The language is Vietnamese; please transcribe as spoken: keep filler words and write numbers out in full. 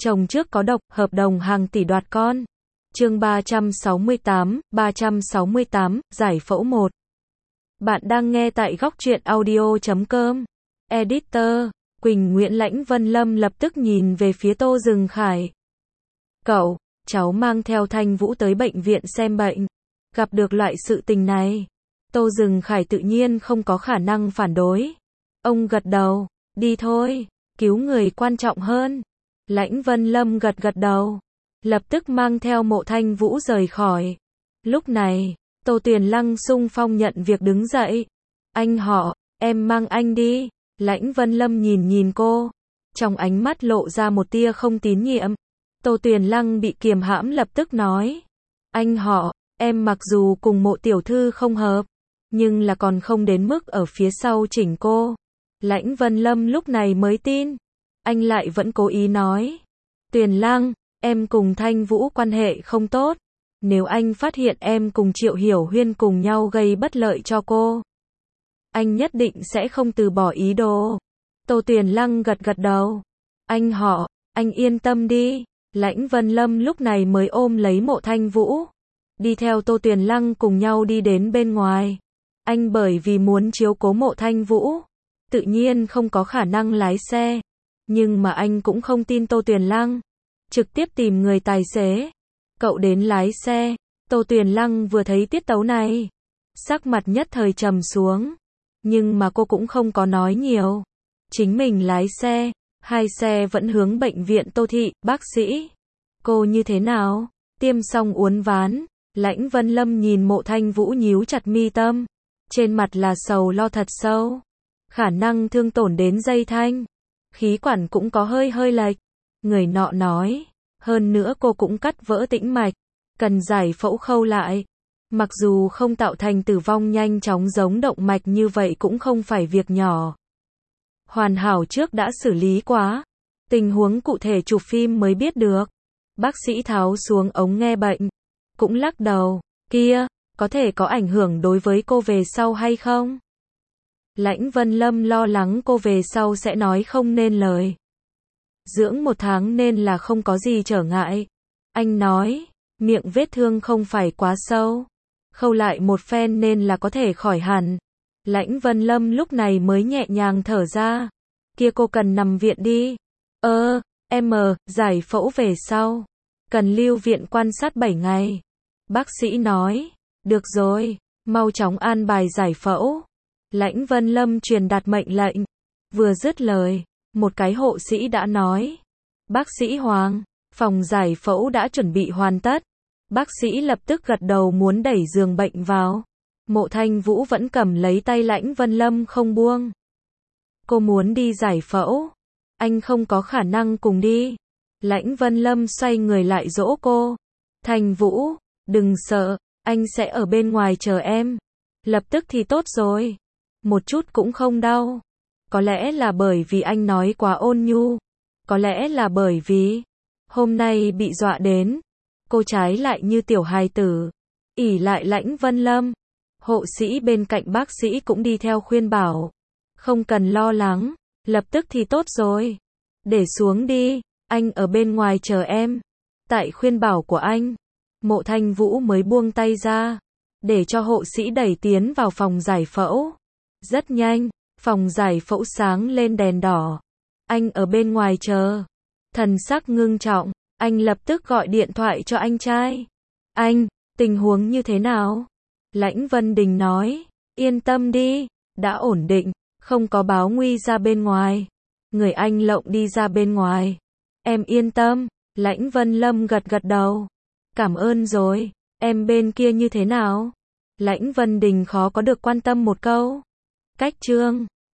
Chồng trước có độc, hợp đồng hàng tỷ đoạt con. Chương ba trăm sáu mươi tám, ba trăm sáu mươi tám, giải phẫu một. Bạn đang nghe tại góc truyện audio chấm com. Editor, Quỳnh Nguyễn. Lãnh Vân Lâm lập tức nhìn về phía Tô Dừng Khải. Cậu, cháu mang theo Thanh Vũ tới bệnh viện xem bệnh. Gặp được loại sự tình này, Tô Dừng Khải tự nhiên không có khả năng phản đối. Ông gật đầu, đi thôi, cứu người quan trọng hơn. Lãnh Vân Lâm gật gật đầu, lập tức mang theo Mộ Thanh Vũ rời khỏi. Lúc này, Tô Tuyền Lăng xung phong nhận việc đứng dậy. Anh họ, em mang anh đi. Lãnh Vân Lâm nhìn nhìn cô, trong ánh mắt lộ ra một tia không tín nhiệm. Tô Tuyền Lăng bị kiềm hãm lập tức nói, anh họ, em mặc dù cùng Mộ tiểu thư không hợp, nhưng là còn không đến mức ở phía sau chỉnh cô. Lãnh Vân Lâm lúc này mới tin, anh lại vẫn cố ý nói, Tuyền Lăng, em cùng Thanh Vũ quan hệ không tốt, nếu anh phát hiện em cùng Triệu Hiểu Huyên cùng nhau gây bất lợi cho cô, anh nhất định sẽ không từ bỏ ý đồ. Tô Tuyền Lăng gật gật đầu, anh họ, anh yên tâm đi. Lãnh Vân Lâm lúc này mới ôm lấy Mộ Thanh Vũ, đi theo Tô Tuyền Lăng cùng nhau đi đến bên ngoài. Anh bởi vì muốn chiếu cố Mộ Thanh Vũ, tự nhiên không có khả năng lái xe, nhưng mà anh cũng không tin Tô Tuyền Lăng, trực tiếp tìm người tài xế. Cậu đến lái xe. Tô Tuyền Lăng vừa thấy tiết tấu này, sắc mặt nhất thời trầm xuống, nhưng mà cô cũng không có nói nhiều, chính mình lái xe. Hai xe vẫn hướng bệnh viện Tô Thị. Bác sĩ, cô như thế nào? Tiêm xong uốn ván. Lãnh Vân Lâm nhìn Mộ Thanh Vũ nhíu chặt mi tâm, trên mặt là sầu lo thật sâu. Khả năng thương tổn đến dây thanh, khí quản cũng có hơi hơi lệch. Người nọ nói, hơn nữa cô cũng cắt vỡ tĩnh mạch, cần giải phẫu khâu lại. Mặc dù không tạo thành tử vong nhanh chóng giống động mạch như vậy cũng không phải việc nhỏ. Hoàn hảo trước đã xử lý quá, tình huống cụ thể chụp phim mới biết được. Bác sĩ tháo xuống ống nghe bệnh, cũng lắc đầu, kia, có thể có ảnh hưởng đối với cô về sau hay không? Lãnh Vân Lâm lo lắng cô về sau sẽ nói không nên lời. Dưỡng một tháng nên là không có gì trở ngại. Anh nói, miệng vết thương không phải quá sâu, khâu lại một phen nên là có thể khỏi hẳn. Lãnh Vân Lâm lúc này mới nhẹ nhàng thở ra. Kia cô cần nằm viện đi. Ơ, em, giải phẫu về sau, cần lưu viện quan sát bảy ngày. Bác sĩ nói, được rồi, mau chóng an bài giải phẫu. Lãnh Vân Lâm truyền đạt mệnh lệnh. Vừa dứt lời, một cái hộ sĩ đã nói, bác sĩ Hoàng, phòng giải phẫu đã chuẩn bị hoàn tất. Bác sĩ lập tức gật đầu muốn đẩy giường bệnh vào. Mộ Thanh Vũ vẫn cầm lấy tay Lãnh Vân Lâm không buông. Cô muốn đi giải phẫu, anh không có khả năng cùng đi. Lãnh Vân Lâm xoay người lại dỗ cô. Thanh Vũ, đừng sợ, anh sẽ ở bên ngoài chờ em. Lập tức thì tốt rồi. Một chút cũng không đau. Có lẽ là bởi vì anh nói quá ôn nhu. Có lẽ là bởi vì hôm nay bị dọa đến. Cô trái lại như tiểu hài tử, ỉ lại Lãnh Vân Lâm. Hộ sĩ bên cạnh bác sĩ cũng đi theo khuyên bảo, không cần lo lắng, lập tức thì tốt rồi. Để xuống đi, anh ở bên ngoài chờ em. Tại khuyên bảo của anh, Mộ Thanh Vũ mới buông tay ra, để cho hộ sĩ đẩy tiến vào phòng giải phẫu. Rất nhanh, phòng giải phẫu sáng lên đèn đỏ. Anh ở bên ngoài chờ. Thần sắc ngưng trọng, anh lập tức gọi điện thoại cho anh trai. Anh, tình huống như thế nào? Lãnh Vân Đình nói, yên tâm đi, đã ổn định, không có báo nguy ra bên ngoài. Người anh lộng đi ra bên ngoài. Em yên tâm. Lãnh Vân Lâm gật gật đầu. Cảm ơn rồi, em bên kia như thế nào? Lãnh Vân Đình khó có được quan tâm một câu. Cách chương